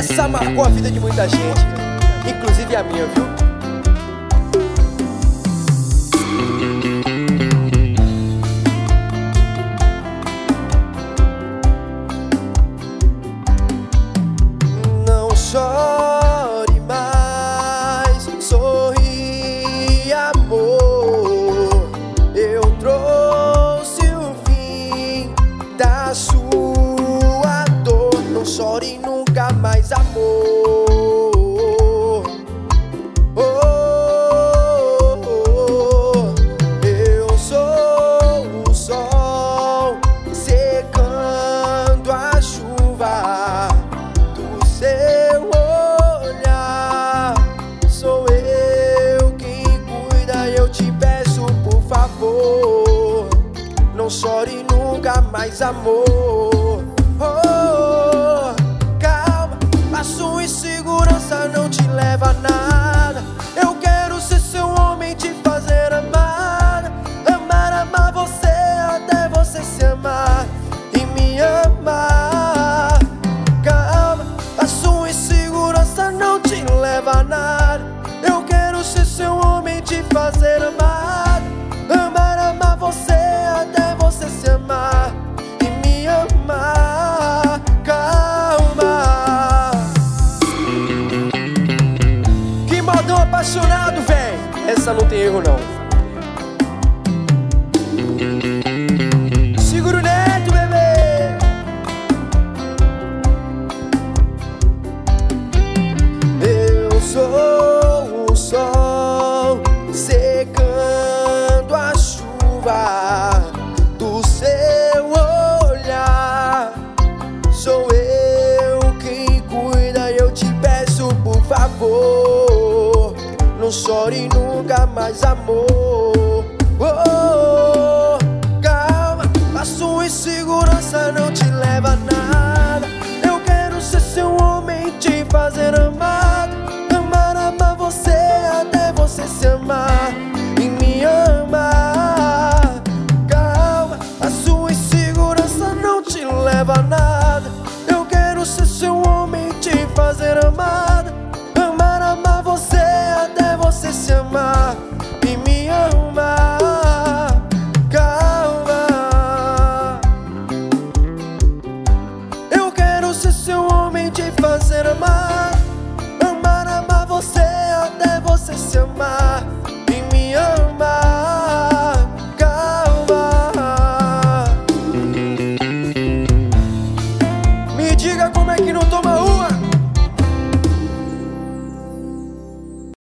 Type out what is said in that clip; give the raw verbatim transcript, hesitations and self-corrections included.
Essa marcou a vida de muita gente, inclusive a minha, viu? Não chore mais, sorri, amor. Eu trouxe o fim da sua dor. Não chore nunca mais, amor. Oh, oh, oh. Eu sou o sol secando a chuva do seu olhar. Sou eu quem cuida, eu te peço, por favor, não chore nunca mais, amor. Oh, calma, a sua insegurança não te leva a nada. Eu quero ser seu homem, te fazer amar. Amar, amar você até você se amar e me amar. Calma, a sua insegurança não te leva a nada. Eu quero ser seu homem, te fazer amar. Amar, amar você até você se amar e me amar. Calma. Que modão apaixonado, véi. Essa não tem erro, não. Segura o neto, bebê. Eu sou o sol secando a chuva do seu olhar. Sou eu quem cuida, eu te peço, por favor, não chore nunca mais, amor. Oh, calma, a sua insegurança não te leva a nada. Eu quero ser seu homem, te fazer amar. Amar, amar você até você se amar e me amar. Calma, a sua insegurança não te leva a nada. Eu quero ser seu homem, te fazer amar. Amar, amar você até você se amar e me amar. Calma, eu quero ser seu homem, te fazer amar. Amar, amar você até você se amar e me amar. Calma. Me diga como é que não toma